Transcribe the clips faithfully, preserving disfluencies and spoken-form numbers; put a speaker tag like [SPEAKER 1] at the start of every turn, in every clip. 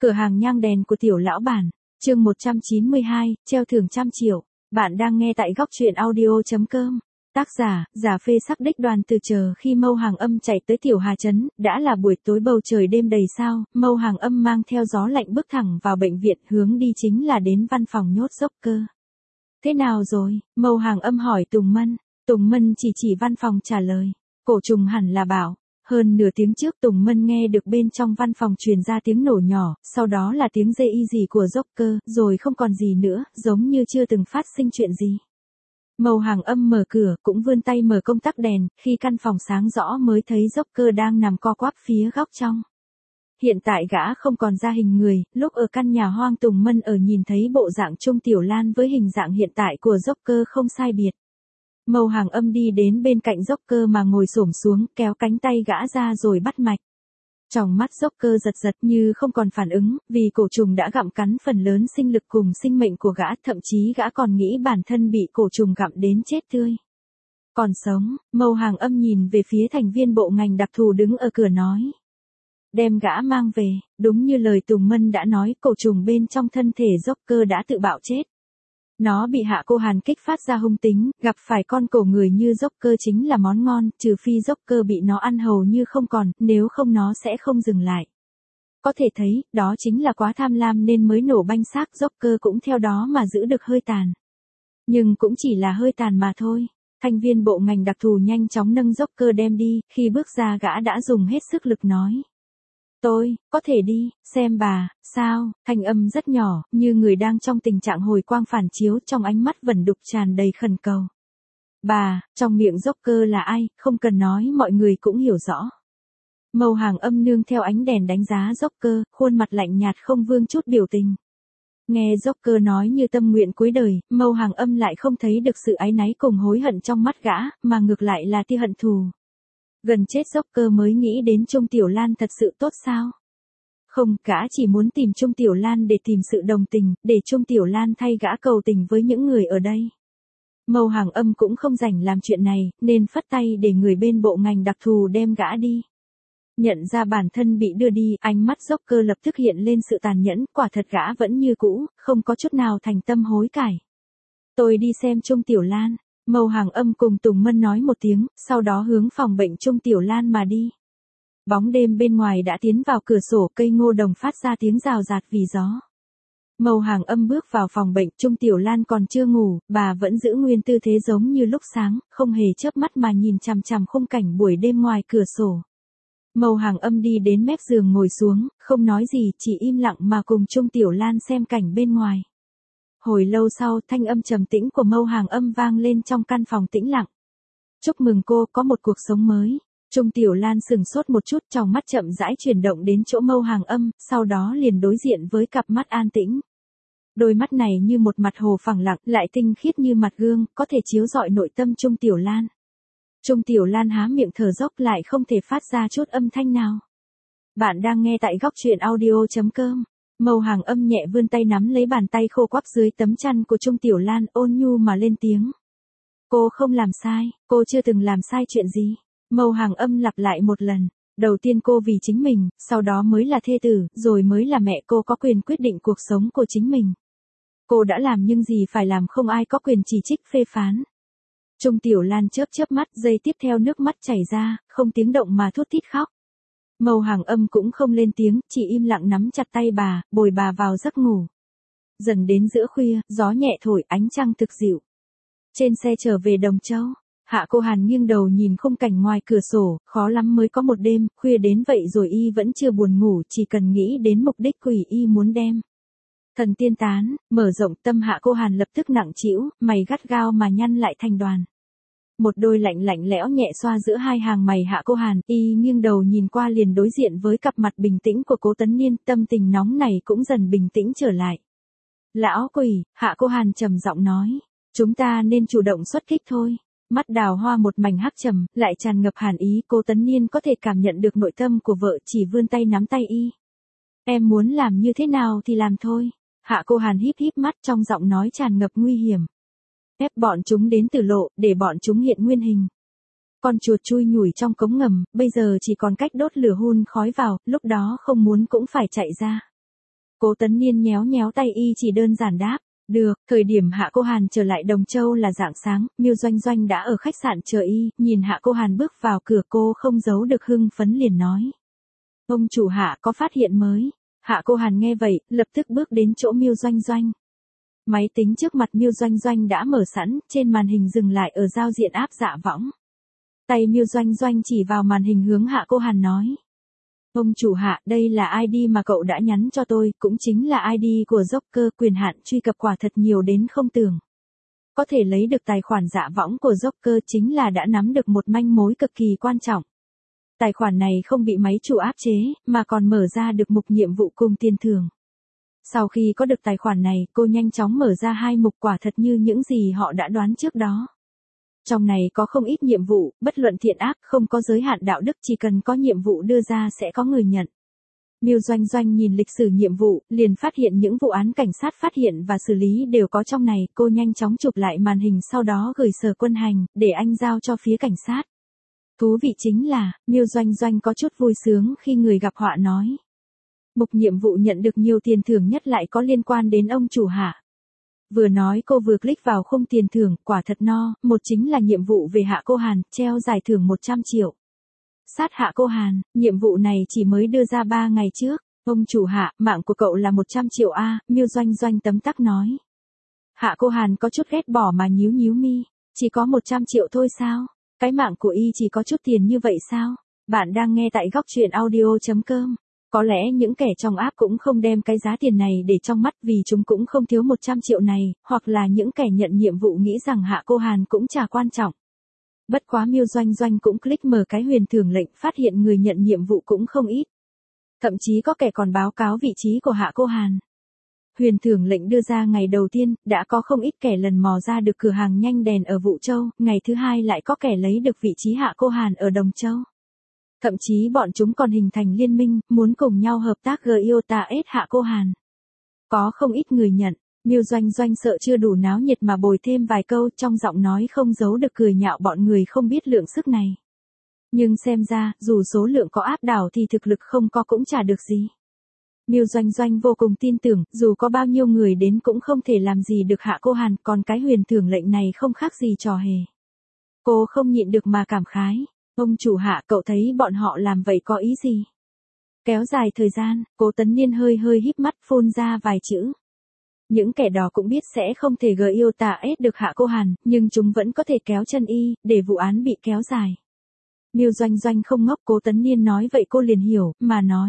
[SPEAKER 1] Cửa hàng nhang đèn của tiểu lão bản, chương một trăm chín mươi hai, treo thưởng trăm triệu. Bạn đang nghe tại góc truyện audio.com. Tác giả, giả phê sắc đích Đoàn Từ. Chờ khi Mâu Hàng Âm chạy tới tiểu Hà Trấn, đã là buổi tối bầu trời đêm đầy sao, Mâu Hàng Âm mang theo gió lạnh bước thẳng vào bệnh viện, hướng đi chính là đến văn phòng nhốt dốc cơ. Thế nào rồi? Mâu Hàng Âm hỏi Tùng Mân. Tùng Mân chỉ chỉ văn phòng trả lời. Cổ trùng hẳn là bảo. Hơn nửa tiếng trước Tùng Mân nghe được bên trong văn phòng truyền ra tiếng nổ nhỏ, sau đó là tiếng dê y gì của dốc cơ, rồi không còn gì nữa, giống như chưa từng phát sinh chuyện gì. Mâu Hàng Âm mở cửa, cũng vươn tay mở công tắc đèn, khi căn phòng sáng rõ mới thấy dốc cơ đang nằm co quắp phía góc trong. Hiện tại gã không còn ra hình người, lúc ở căn nhà hoang Tùng Mân ở nhìn thấy bộ dạng Trung Tiểu Lan với hình dạng hiện tại của dốc cơ không sai biệt. Mâu Hàng Âm đi đến bên cạnh dốc cơ mà ngồi xổm xuống, kéo cánh tay gã ra rồi bắt mạch. Trong mắt dốc cơ giật giật như không còn phản ứng, vì cổ trùng đã gặm cắn phần lớn sinh lực cùng sinh mệnh của gã, thậm chí gã còn nghĩ bản thân bị cổ trùng gặm đến chết tươi. Còn sống, Mâu Hàng Âm nhìn về phía thành viên bộ ngành đặc thù đứng ở cửa nói. Đem gã mang về, đúng như lời Tùng Mân đã nói, cổ trùng bên trong thân thể dốc cơ đã tự bạo chết. Nó bị Hạ Cô Hàn kích phát ra hung tính, gặp phải con cổ người như dốc cơ chính là món ngon, trừ phi dốc cơ bị nó ăn hầu như không còn, nếu không nó sẽ không dừng lại. Có thể thấy, đó chính là quá tham lam nên mới nổ banh xác, dốc cơ cũng theo đó mà giữ được hơi tàn. Nhưng cũng chỉ là hơi tàn mà thôi. Thành viên bộ ngành đặc thù nhanh chóng nâng dốc cơ đem đi, khi bước ra gã đã dùng hết sức lực nói. Tôi, có thể đi, xem bà, sao, thanh âm rất nhỏ, như người đang trong tình trạng hồi quang phản chiếu, trong ánh mắt vẩn đục tràn đầy khẩn cầu. Bà, trong miệng dốc cơ là ai, không cần nói mọi người cũng hiểu rõ. Mâu Hàng Âm nương theo ánh đèn đánh giá dốc cơ, khuôn mặt lạnh nhạt không vương chút biểu tình. Nghe dốc cơ nói như tâm nguyện cuối đời, Mâu Hàng Âm lại không thấy được sự áy náy cùng hối hận trong mắt gã, mà ngược lại là tia hận thù. Gần chết dốc cơ mới nghĩ đến Trung Tiểu Lan thật sự tốt sao? Không, gã chỉ muốn tìm Trung Tiểu Lan để tìm sự đồng tình, để Trung Tiểu Lan thay gã cầu tình với những người ở đây. Mâu Hàng Âm cũng không rảnh làm chuyện này, nên phất tay để người bên bộ ngành đặc thù đem gã đi. Nhận ra bản thân bị đưa đi, ánh mắt dốc cơ lập tức hiện lên sự tàn nhẫn, quả thật gã vẫn như cũ, không có chút nào thành tâm hối cải. Tôi đi xem Trung Tiểu Lan. Mâu Hàng Âm cùng Tùng Mân nói một tiếng, sau đó hướng phòng bệnh Trung Tiểu Lan mà đi. Bóng đêm bên ngoài đã tiến vào cửa sổ, cây ngô đồng phát ra tiếng rào rạt vì gió. Mâu Hàng Âm bước vào phòng bệnh, Trung Tiểu Lan còn chưa ngủ, bà vẫn giữ nguyên tư thế giống như lúc sáng, không hề chớp mắt mà nhìn chằm chằm khung cảnh buổi đêm ngoài cửa sổ. Mâu Hàng Âm đi đến mép giường ngồi xuống, không nói gì, chỉ im lặng mà cùng Trung Tiểu Lan xem cảnh bên ngoài. Hồi lâu sau, thanh âm trầm tĩnh của Mâu Hàng Âm vang lên trong căn phòng tĩnh lặng. Chúc mừng cô có một cuộc sống mới. Trung Tiểu Lan sừng sốt một chút, trong mắt chậm rãi chuyển động đến chỗ Mâu Hàng Âm, sau đó liền đối diện với cặp mắt an tĩnh. Đôi mắt này như một mặt hồ phẳng lặng, lại tinh khiết như mặt gương, có thể chiếu rọi nội tâm Trung Tiểu Lan. Trung Tiểu Lan há miệng thở dốc lại không thể phát ra chút âm thanh nào. Bạn đang nghe tại góc truyện audio.com. Mâu Hàng Âm nhẹ vươn tay nắm lấy bàn tay khô quắp dưới tấm chăn của Trung Tiểu Lan, ôn nhu mà lên tiếng. Cô không làm sai, cô chưa từng làm sai chuyện gì. Mâu Hàng Âm lặp lại một lần. Đầu tiên cô vì chính mình, sau đó mới là thê tử, rồi mới là mẹ, cô có quyền quyết định cuộc sống của chính mình. Cô đã làm nhưng gì phải làm, không ai có quyền chỉ trích phê phán. Trung Tiểu Lan chớp chớp mắt, giây tiếp theo nước mắt chảy ra, không tiếng động mà thút thít khóc. Mâu Hàng Âm cũng không lên tiếng, chỉ im lặng nắm chặt tay bà, bồi bà vào giấc ngủ. Dần đến giữa khuya, gió nhẹ thổi, ánh trăng thực dịu. Trên xe trở về Đồng Châu, Hạ Cô Hàn nghiêng đầu nhìn khung cảnh ngoài cửa sổ, khó lắm mới có một đêm, khuya đến vậy rồi y vẫn chưa buồn ngủ, chỉ cần nghĩ đến mục đích quỷ y muốn đem. Thần tiên tán, mở rộng tâm Hạ Cô Hàn lập tức nặng trĩu, mày gắt gao mà nhăn lại thành đoàn. Một đôi lạnh lạnh lẽo nhẹ xoa giữa hai hàng mày Hạ Cô Hàn, y nghiêng đầu nhìn qua liền đối diện với cặp mặt bình tĩnh của Cố Tấn Niên, tâm tình nóng này cũng dần bình tĩnh trở lại. Lão quỷ, Hạ Cô Hàn trầm giọng nói, chúng ta nên chủ động xuất kích thôi. Mắt đào hoa một mảnh hắc trầm, lại tràn ngập hàn ý, Cố Tấn Niên có thể cảm nhận được nội tâm của vợ, chỉ vươn tay nắm tay y. Em muốn làm như thế nào thì làm thôi. Hạ Cô Hàn híp híp mắt, trong giọng nói tràn ngập nguy hiểm. Ép bọn chúng đến tử lộ, để bọn chúng hiện nguyên hình. Con chuột chui nhủi trong cống ngầm, bây giờ chỉ còn cách đốt lửa hun khói vào, lúc đó không muốn cũng phải chạy ra. Cố Tấn Niên nhéo nhéo tay y chỉ đơn giản đáp. Được, thời điểm Hạ Cô Hàn trở lại Đồng Châu là rạng sáng, Miêu Doanh Doanh đã ở khách sạn chờ y, nhìn Hạ Cô Hàn bước vào cửa cô không giấu được hưng phấn liền nói. Ông chủ Hạ có phát hiện mới. Hạ Cô Hàn nghe vậy, lập tức bước đến chỗ Miêu Doanh Doanh. Máy tính trước mặt Miêu Doanh Doanh đã mở sẵn, trên màn hình dừng lại ở giao diện app Dạ Võng. Tay Miêu Doanh Doanh chỉ vào màn hình hướng Hạ Cô Hàn nói. Ông chủ Hạ, đây là i đê mà cậu đã nhắn cho tôi, cũng chính là i đê của Joker, quyền hạn truy cập quả thật nhiều đến không tưởng. Có thể lấy được tài khoản Dạ Võng của Joker chính là đã nắm được một manh mối cực kỳ quan trọng. Tài khoản này không bị máy chủ áp chế, mà còn mở ra được mục nhiệm vụ cùng tiền thưởng. Sau khi có được tài khoản này, cô nhanh chóng mở ra hai mục quả thật như những gì họ đã đoán trước đó. Trong này có không ít nhiệm vụ, bất luận thiện ác, không có giới hạn đạo đức, chỉ cần có nhiệm vụ đưa ra sẽ có người nhận. Miêu Doanh Doanh nhìn lịch sử nhiệm vụ, liền phát hiện những vụ án cảnh sát phát hiện và xử lý đều có trong này, cô nhanh chóng chụp lại màn hình sau đó gửi Sở Quân Hành, để anh giao cho phía cảnh sát. Thú vị chính là, Miêu Doanh Doanh có chút vui sướng khi người gặp họa nói. Mục nhiệm vụ nhận được nhiều tiền thưởng nhất lại có liên quan đến ông chủ Hạ. Vừa nói cô vừa click vào khung tiền thưởng, quả thật no, một chính là nhiệm vụ về Hạ Cô Hàn, treo giải thưởng một trăm triệu. Sát Hạ Cô Hàn, nhiệm vụ này chỉ mới đưa ra ba ngày trước, ông chủ Hạ, mạng của cậu là một trăm triệu a, Miêu Doanh Doanh tấm tắc nói. Hạ Cô Hàn có chút ghét bỏ mà nhíu nhíu mi, chỉ có một trăm triệu thôi sao? Cái mạng của y chỉ có chút tiền như vậy sao? Bạn đang nghe tại góc truyện audio chấm com. Có lẽ những kẻ trong app cũng không đem cái giá tiền này để trong mắt vì chúng cũng không thiếu một trăm triệu này, hoặc là những kẻ nhận nhiệm vụ nghĩ rằng Hạ Cô Hàn cũng chả quan trọng. Bất quá Miêu Doanh Doanh cũng click mở cái huyền thưởng lệnh, phát hiện người nhận nhiệm vụ cũng không ít. Thậm chí có kẻ còn báo cáo vị trí của Hạ Cô Hàn. Huyền thưởng lệnh đưa ra ngày đầu tiên, đã có không ít kẻ lần mò ra được cửa hàng nhanh đèn ở Vũ Châu, ngày thứ hai lại có kẻ lấy được vị trí Hạ Cô Hàn ở Đồng Châu. Thậm chí bọn chúng còn hình thành liên minh, muốn cùng nhau hợp tác gây Iota S Hạ Cô Hàn. Có không ít người nhận, Miêu Doanh Doanh sợ chưa đủ náo nhiệt mà bồi thêm vài câu, trong giọng nói không giấu được cười nhạo bọn người không biết lượng sức này. Nhưng xem ra, dù số lượng có áp đảo thì thực lực không có cũng chả được gì. Miêu Doanh Doanh vô cùng tin tưởng, dù có bao nhiêu người đến cũng không thể làm gì được Hạ Cô Hàn, còn cái huyền thưởng lệnh này không khác gì trò hề. Cô không nhịn được mà cảm khái. Ông chủ Hạ, cậu thấy bọn họ làm vậy có ý gì? Kéo dài thời gian, Cố Tấn Niên hơi hơi híp mắt phun ra vài chữ. Những kẻ đó cũng biết sẽ không thể gây yêu tà ết được Hạ Cô Hàn, nhưng chúng vẫn có thể kéo chân y, để vụ án bị kéo dài. Miêu Doanh Doanh không ngốc, Cố Tấn Niên nói vậy cô liền hiểu, mà nói.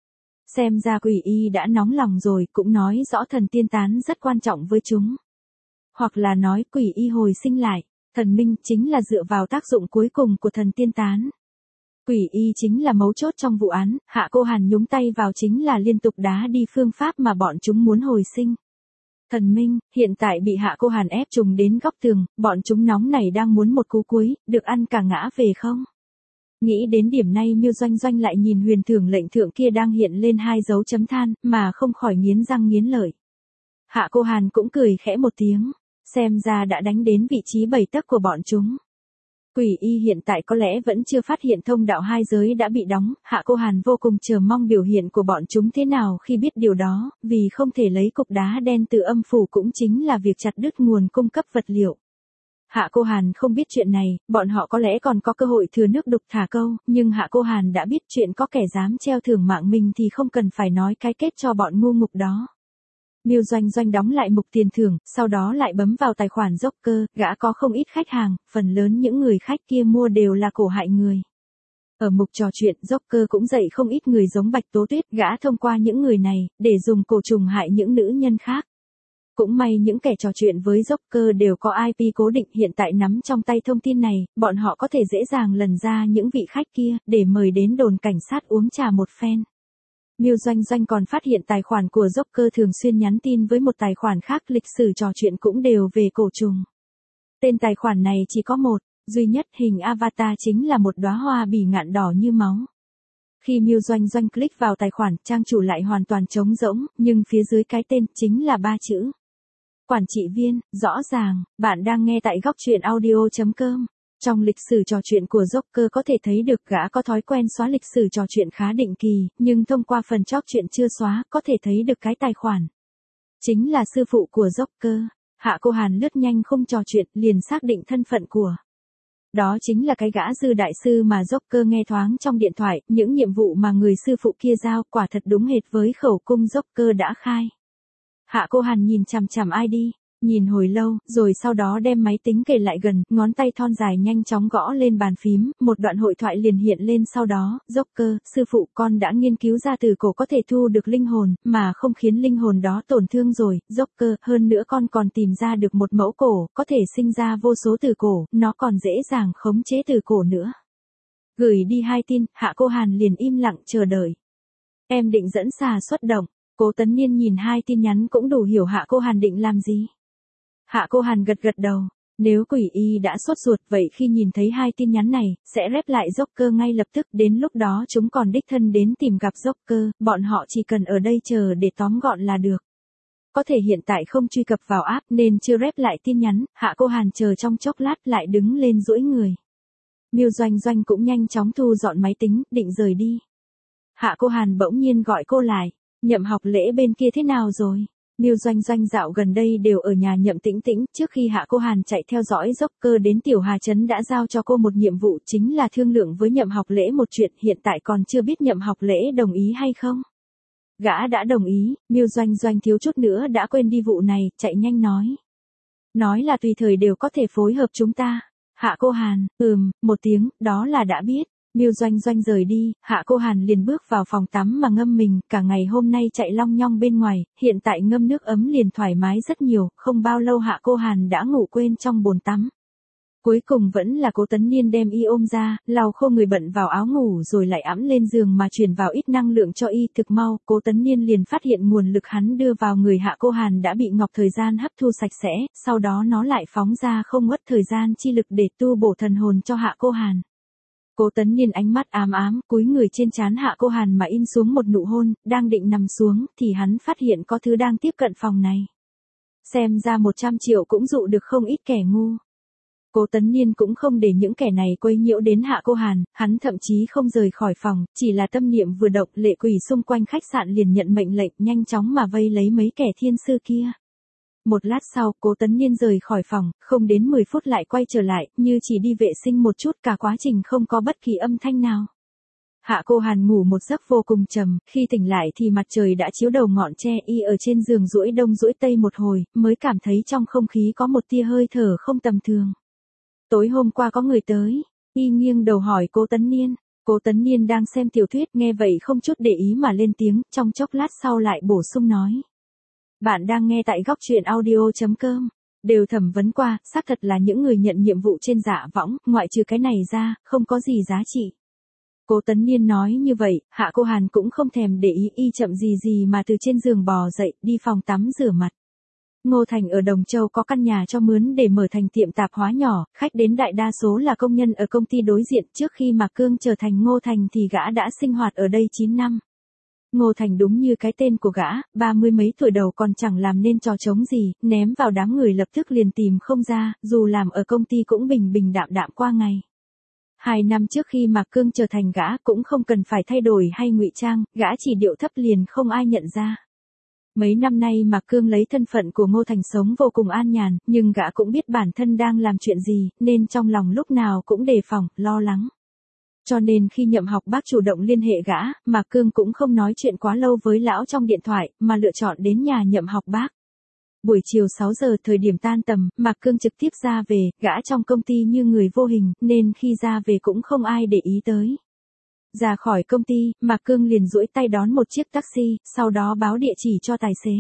[SPEAKER 1] Xem ra quỷ y đã nóng lòng rồi, cũng nói rõ thần tiên tán rất quan trọng với chúng. Hoặc là nói quỷ y hồi sinh lại. Thần minh chính là dựa vào tác dụng cuối cùng của thần tiên tán. Quỷ y chính là mấu chốt trong vụ án, Hạ Cô Hàn nhúng tay vào chính là liên tục đá đi phương pháp mà bọn chúng muốn hồi sinh. Thần minh, hiện tại bị Hạ Cô Hàn ép trùng đến góc tường, bọn chúng nóng này đang muốn một cú cuối, được ăn cả ngã về không? Nghĩ đến điểm này Miêu Doanh Doanh lại nhìn huyền thưởng lệnh thượng kia đang hiện lên hai dấu chấm than, mà không khỏi nghiến răng nghiến lợi. Hạ Cô Hàn cũng cười khẽ một tiếng. Xem ra đã đánh đến vị trí bảy tấc của bọn chúng. Quỷ y hiện tại có lẽ vẫn chưa phát hiện thông đạo hai giới đã bị đóng, Hạ Cô Hàn vô cùng chờ mong biểu hiện của bọn chúng thế nào khi biết điều đó, vì không thể lấy cục đá đen từ âm phủ cũng chính là việc chặt đứt nguồn cung cấp vật liệu. Hạ Cô Hàn không biết chuyện này, bọn họ có lẽ còn có cơ hội thừa nước đục thả câu, nhưng Hạ Cô Hàn đã biết chuyện có kẻ dám treo thưởng mạng mình thì không cần phải nói cái kết cho bọn ngu ngục đó. Miêu Doanh Doanh đóng lại mục tiền thưởng, sau đó lại bấm vào tài khoản Joker, gã có không ít khách hàng, phần lớn những người khách kia mua đều là cổ hại người. Ở mục trò chuyện, Joker cũng dạy không ít người giống Bạch Tố Tuyết, gã thông qua những người này, để dùng cổ trùng hại những nữ nhân khác. Cũng may những kẻ trò chuyện với Joker đều có i pê cố định hiện tại nắm trong tay thông tin này, bọn họ có thể dễ dàng lần ra những vị khách kia, để mời đến đồn cảnh sát uống trà một phen. Miêu Doanh Doanh còn phát hiện tài khoản của Joker thường xuyên nhắn tin với một tài khoản khác, lịch sử trò chuyện cũng đều về cổ trùng. Tên tài khoản này chỉ có một, duy nhất hình avatar chính là một đóa hoa bỉ ngạn đỏ như máu. Khi Miêu Doanh Doanh click vào tài khoản, trang chủ lại hoàn toàn trống rỗng, nhưng phía dưới cái tên chính là ba chữ. Quản trị viên, rõ ràng, bạn đang nghe tại góc truyện audio chấm com. Trong lịch sử trò chuyện của Joker có thể thấy được gã có thói quen xóa lịch sử trò chuyện khá định kỳ, nhưng thông qua phần chóp chuyện chưa xóa, có thể thấy được cái tài khoản. Chính là sư phụ của Joker. Hạ Cô Hàn lướt nhanh khung trò chuyện, liền xác định thân phận của. Đó chính là cái gã Dư đại sư mà Joker nghe thoáng trong điện thoại, những nhiệm vụ mà người sư phụ kia giao quả thật đúng hệt với khẩu cung Joker đã khai. Hạ Cô Hàn nhìn chằm chằm i đê, nhìn hồi lâu, rồi sau đó đem máy tính kề lại gần, ngón tay thon dài nhanh chóng gõ lên bàn phím, một đoạn hội thoại liền hiện lên sau đó, Joker, sư phụ con đã nghiên cứu ra từ cổ có thể thu được linh hồn, mà không khiến linh hồn đó tổn thương rồi, Joker, hơn nữa con còn tìm ra được một mẫu cổ, có thể sinh ra vô số từ cổ, nó còn dễ dàng khống chế từ cổ nữa. Gửi đi hai tin, Hạ Cô Hàn liền im lặng chờ đợi. Em định dẫn xà xuất động, Cố Tấn Niên nhìn hai tin nhắn cũng đủ hiểu Hạ Cô Hàn định làm gì. Hạ Cô Hàn gật gật đầu, nếu quỷ y đã sốt ruột vậy khi nhìn thấy hai tin nhắn này, sẽ rep lại Joker ngay lập tức, đến lúc đó chúng còn đích thân đến tìm gặp Joker, bọn họ chỉ cần ở đây chờ để tóm gọn là được. Có thể hiện tại không truy cập vào app nên chưa rep lại tin nhắn, Hạ Cô Hàn chờ trong chốc lát lại đứng lên duỗi người. Miêu Doanh Doanh cũng nhanh chóng thu dọn máy tính, định rời đi. Hạ Cô Hàn bỗng nhiên gọi cô lại, Nhậm Học Lễ bên kia thế nào rồi? Miêu Doanh Doanh dạo gần đây đều ở nhà Nhậm Tĩnh Tĩnh, trước khi Hạ Cô Hàn chạy theo dõi Joker đến Tiểu Hà Trấn đã giao cho cô một nhiệm vụ chính là thương lượng với Nhậm Học Lễ một chuyện, hiện tại còn chưa biết Nhậm Học Lễ đồng ý hay không. Gã đã đồng ý, Miêu Doanh Doanh thiếu chút nữa đã quên đi vụ này, chạy nhanh nói. Nói là tùy thời đều có thể phối hợp chúng ta. Hạ Cô Hàn, ừm, một tiếng, đó là đã biết. Miêu Doanh Doanh rời đi, Hạ Cô Hàn liền bước vào phòng tắm mà ngâm mình, cả ngày hôm nay chạy long nhong bên ngoài, hiện tại ngâm nước ấm liền thoải mái rất nhiều, không bao lâu Hạ Cô Hàn đã ngủ quên trong bồn tắm. Cuối cùng vẫn là Cố Tấn Niên đem y ôm ra, lau khô người bận vào áo ngủ rồi lại ẵm lên giường mà truyền vào ít năng lượng cho y, thực mau, Cố Tấn Niên liền phát hiện nguồn lực hắn đưa vào người Hạ Cô Hàn đã bị ngọc thời gian hấp thu sạch sẽ, sau đó nó lại phóng ra không mất thời gian chi lực để tu bổ thần hồn cho Hạ Cô Hàn. Cố Tấn Niên ánh mắt ám ám, cúi người trên trán Hạ Cô Hàn mà in xuống một nụ hôn, đang định nằm xuống, thì hắn phát hiện có thứ đang tiếp cận phòng này. Xem ra một trăm triệu cũng dụ được không ít kẻ ngu. Cố Tấn Niên cũng không để những kẻ này quấy nhiễu đến Hạ Cô Hàn, hắn thậm chí không rời khỏi phòng, chỉ là tâm niệm vừa động, lệ quỷ xung quanh khách sạn liền nhận mệnh lệnh nhanh chóng mà vây lấy mấy kẻ thiên sư kia. Một lát sau, Cố Tấn Niên rời khỏi phòng, không đến mười phút lại quay trở lại, như chỉ đi vệ sinh một chút, cả quá trình không có bất kỳ âm thanh nào. Hạ Cô Hàn ngủ một giấc vô cùng trầm, khi tỉnh lại thì mặt trời đã chiếu đầu ngọn tre, y ở trên giường duỗi đông duỗi tây một hồi, mới cảm thấy trong không khí có một tia hơi thở không tầm thường. Tối hôm qua có người tới, y nghiêng đầu hỏi Cố Tấn Niên. Cố Tấn Niên đang xem tiểu thuyết, nghe vậy không chút để ý mà lên tiếng, trong chốc lát sau lại bổ sung nói. Bạn đang nghe tại góc truyện audio chấm com. Đều thẩm vấn qua, xác thật là những người nhận nhiệm vụ trên dạ võng, ngoại trừ cái này ra, không có gì giá trị. Cố Tấn Niên nói như vậy, Hạ Cô Hàn cũng không thèm để ý, y chậm gì gì mà từ trên giường bò dậy, đi phòng tắm rửa mặt. Ngô Thành ở Đồng Châu có căn nhà cho mướn để mở thành tiệm tạp hóa nhỏ, khách đến đại đa số là công nhân ở công ty đối diện, trước khi Mạc Cương trở thành Ngô Thành thì gã đã sinh hoạt ở đây chín năm. Ngô Thành đúng như cái tên của gã, ba mươi mấy tuổi đầu còn chẳng làm nên trò trống gì, ném vào đám người lập tức liền tìm không ra, dù làm ở công ty cũng bình bình đạm đạm qua ngày. Hai năm trước khi Mạc Cương trở thành gã cũng không cần phải thay đổi hay ngụy trang, gã chỉ điệu thấp liền không ai nhận ra. Mấy năm nay Mạc Cương lấy thân phận của Ngô Thành sống vô cùng an nhàn, nhưng gã cũng biết bản thân đang làm chuyện gì, nên trong lòng lúc nào cũng đề phòng, lo lắng. Cho nên khi Nhậm Học Bác chủ động liên hệ gã, Mạc Cương cũng không nói chuyện quá lâu với lão trong điện thoại, mà lựa chọn đến nhà Nhậm Học Bác. Buổi chiều sáu giờ thời điểm tan tầm, Mạc Cương trực tiếp ra về, gã trong công ty như người vô hình, nên khi ra về cũng không ai để ý tới. Ra khỏi công ty, Mạc Cương liền duỗi tay đón một chiếc taxi, sau đó báo địa chỉ cho tài xế.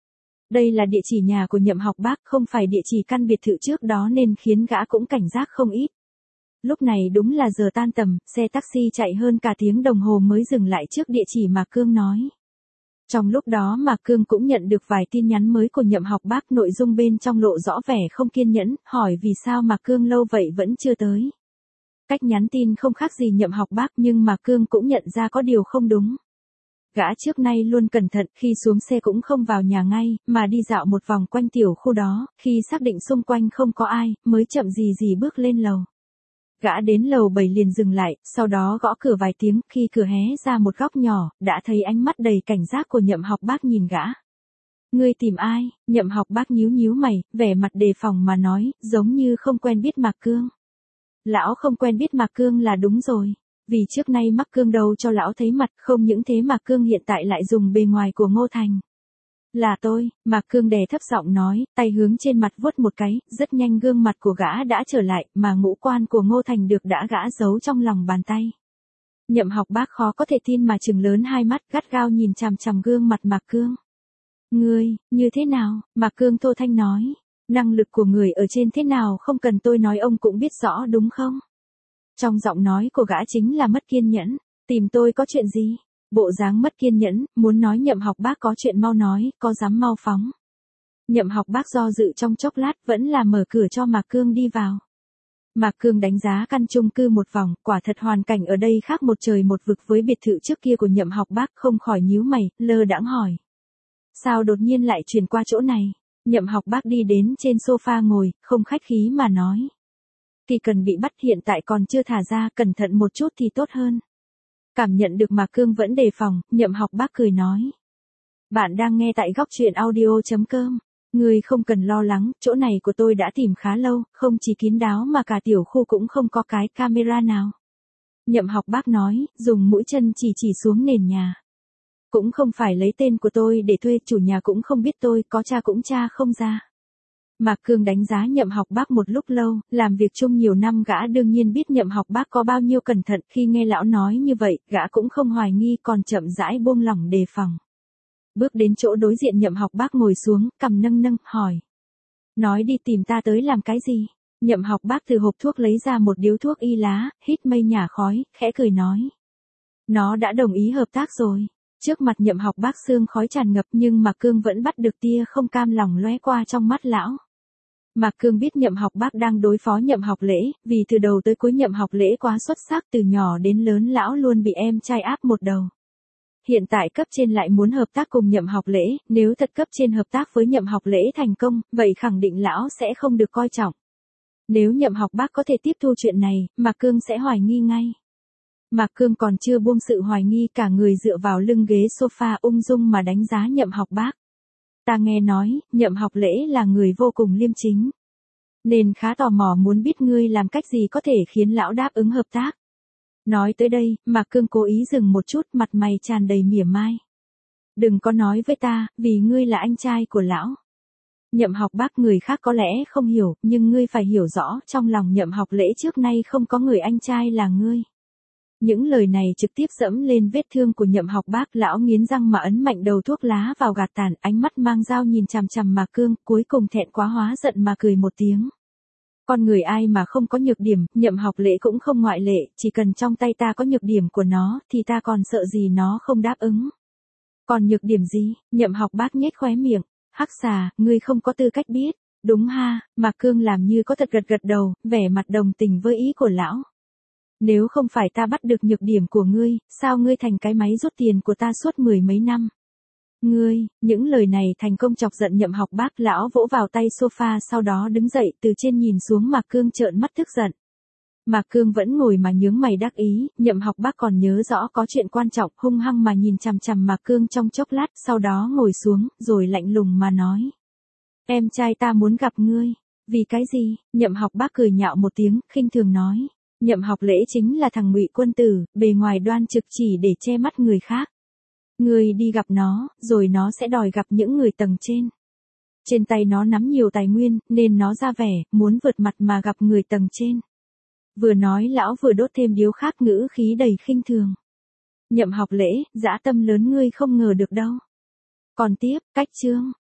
[SPEAKER 1] Đây là địa chỉ nhà của Nhậm Học Bác, không phải địa chỉ căn biệt thự trước đó nên khiến gã cũng cảnh giác không ít. Lúc này đúng là giờ tan tầm, xe taxi chạy hơn cả tiếng đồng hồ mới dừng lại trước địa chỉ Mạc Cương nói. Trong lúc đó Mạc Cương cũng nhận được vài tin nhắn mới của Nhậm Học Bác, nội dung bên trong lộ rõ vẻ không kiên nhẫn, hỏi vì sao Mạc Cương lâu vậy vẫn chưa tới. Cách nhắn tin không khác gì Nhậm Học Bác, nhưng Mạc Cương cũng nhận ra có điều không đúng. Gã trước nay luôn cẩn thận, khi xuống xe cũng không vào nhà ngay, mà đi dạo một vòng quanh tiểu khu đó, khi xác định xung quanh không có ai, mới chậm gì gì bước lên lầu. gã đến lầu bảy liền dừng lại, sau đó gõ cửa vài tiếng, khi cửa hé ra một góc nhỏ, đã thấy ánh mắt đầy cảnh giác của Nhậm Học Bác nhìn gã. Ngươi tìm ai? Nhậm Học Bác nhíu nhíu mày, vẻ mặt đề phòng mà nói, giống như không quen biết Mạc Cương. Lão không quen biết Mạc Cương là đúng rồi. Vì trước nay Mạc Cương đâu cho lão thấy mặt, không những thế Mạc Cương hiện tại lại dùng bề ngoài của Ngô Thành. Là tôi, Mạc Cương đè thấp giọng nói, tay hướng trên mặt vuốt một cái, rất nhanh gương mặt của gã đã trở lại, mà ngũ quan của Ngô Thành được đã gã giấu trong lòng bàn tay. Nhậm Học Bác khó có thể tin mà trừng lớn hai mắt, gắt gao nhìn chằm chằm gương mặt Mạc Cương. Ngươi, như thế nào? Mạc Cương thô thanh nói. Năng lực của người ở trên thế nào không cần tôi nói ông cũng biết rõ đúng không? Trong giọng nói của gã chính là mất kiên nhẫn. Tìm tôi có chuyện gì? Bộ dáng mất kiên nhẫn, muốn nói Nhậm Học Bác có chuyện mau nói, có dám mau phóng. Nhậm Học Bác do dự trong chốc lát vẫn là mở cửa cho Mạc Cương đi vào. Mạc Cương đánh giá căn chung cư một vòng, quả thật hoàn cảnh ở đây khác một trời một vực với biệt thự trước kia của Nhậm Học Bác, không khỏi nhíu mày, lơ đãng hỏi. Sao đột nhiên lại chuyển qua chỗ này? Nhậm Học Bác đi đến trên sofa ngồi, không khách khí mà nói. Khi cần bị bắt hiện tại còn chưa thả ra, cẩn thận một chút thì tốt hơn. Cảm nhận được Mạc Cương vẫn đề phòng, Nhậm Học Bác cười nói. Bạn đang nghe tại góc truyện audio chấm com. Ngươi không cần lo lắng, chỗ này của tôi đã tìm khá lâu, không chỉ kín đáo mà cả tiểu khu cũng không có cái camera nào. Nhậm Học Bác nói, dùng mũi chân chỉ chỉ xuống nền nhà. Cũng không phải lấy tên của tôi để thuê, chủ nhà cũng không biết tôi, có tra cũng tra không ra. Mạc Cương đánh giá Nhậm Học Bác một lúc lâu, làm việc chung nhiều năm gã đương nhiên biết Nhậm Học Bác có bao nhiêu cẩn thận, khi nghe lão nói như vậy, gã cũng không hoài nghi còn chậm rãi buông lỏng đề phòng. Bước đến chỗ đối diện Nhậm Học Bác ngồi xuống, cằm nâng nâng, hỏi. Nói đi tìm ta tới làm cái gì? Nhậm Học Bác từ hộp thuốc lấy ra một điếu thuốc y lá, hít mây nhả khói, khẽ cười nói. Nó đã đồng ý hợp tác rồi. Trước mặt Nhậm Học Bác sương khói tràn ngập nhưng Mạc Cương vẫn bắt được tia không cam lòng lóe qua trong mắt lão. Mạc Cương biết Nhậm Học Bác đang đối phó Nhậm Học Lễ, vì từ đầu tới cuối Nhậm Học Lễ quá xuất sắc, từ nhỏ đến lớn lão luôn bị em trai áp một đầu. Hiện tại cấp trên lại muốn hợp tác cùng Nhậm Học Lễ, nếu thật cấp trên hợp tác với Nhậm Học Lễ thành công, vậy khẳng định lão sẽ không được coi trọng. Nếu Nhậm Học Bác có thể tiếp thu chuyện này, Mạc Cương sẽ hoài nghi ngay. Mạc Cương còn chưa buông sự hoài nghi, cả người dựa vào lưng ghế sofa ung dung mà đánh giá Nhậm Học Bác. Ta nghe nói, Nhậm Học Lễ là người vô cùng liêm chính. Nên khá tò mò muốn biết ngươi làm cách gì có thể khiến lão đáp ứng hợp tác. Nói tới đây, Mạc Cương cố ý dừng một chút, mặt mày tràn đầy mỉa mai. Đừng có nói với ta, vì ngươi là anh trai của lão. Nhậm Học Bác người khác có lẽ không hiểu, nhưng ngươi phải hiểu rõ, trong lòng Nhậm Học Lễ trước nay không có người anh trai là ngươi. Những lời này trực tiếp dẫm lên vết thương của Nhậm Học Bác, lão nghiến răng mà ấn mạnh đầu thuốc lá vào gạt tàn, ánh mắt mang dao nhìn chằm chằm Mạc Cương, cuối cùng thẹn quá hóa giận mà cười một tiếng. Con người ai mà không có nhược điểm, Nhậm Học Lễ cũng không ngoại lệ, chỉ cần trong tay ta có nhược điểm của nó, thì ta còn sợ gì nó không đáp ứng. Còn nhược điểm gì? Nhậm Học Bác nhếch khóe miệng, hắc xà, ngươi không có tư cách biết. Đúng ha, Mạc Cương làm như có thật gật gật đầu, vẻ mặt đồng tình với ý của lão. Nếu không phải ta bắt được nhược điểm của ngươi, sao ngươi thành cái máy rút tiền của ta suốt mười mấy năm? Ngươi, những lời này thành công chọc giận Nhậm Học Bác, lão vỗ vào tay sofa sau đó đứng dậy từ trên nhìn xuống Mạc Cương trợn mắt tức giận. Mạc Cương vẫn ngồi mà nhướng mày đắc ý, Nhậm Học Bác còn nhớ rõ có chuyện quan trọng, hung hăng mà nhìn chằm chằm Mạc Cương trong chốc lát, sau đó ngồi xuống, rồi lạnh lùng mà nói. Em trai ta muốn gặp ngươi. Vì cái gì? Nhậm Học Bác cười nhạo một tiếng, khinh thường nói. Nhậm Học Lễ chính là thằng ngụy quân tử, bề ngoài đoan trực chỉ để che mắt người khác. Ngươi đi gặp nó, rồi nó sẽ đòi gặp những người tầng trên. Trên tay nó nắm nhiều tài nguyên, nên nó ra vẻ, muốn vượt mặt mà gặp người tầng trên. Vừa nói lão vừa đốt thêm điếu khác, ngữ khí đầy khinh thường. Nhậm Học Lễ, dã tâm lớn ngươi không ngờ được đâu. Còn tiếp, cách chương.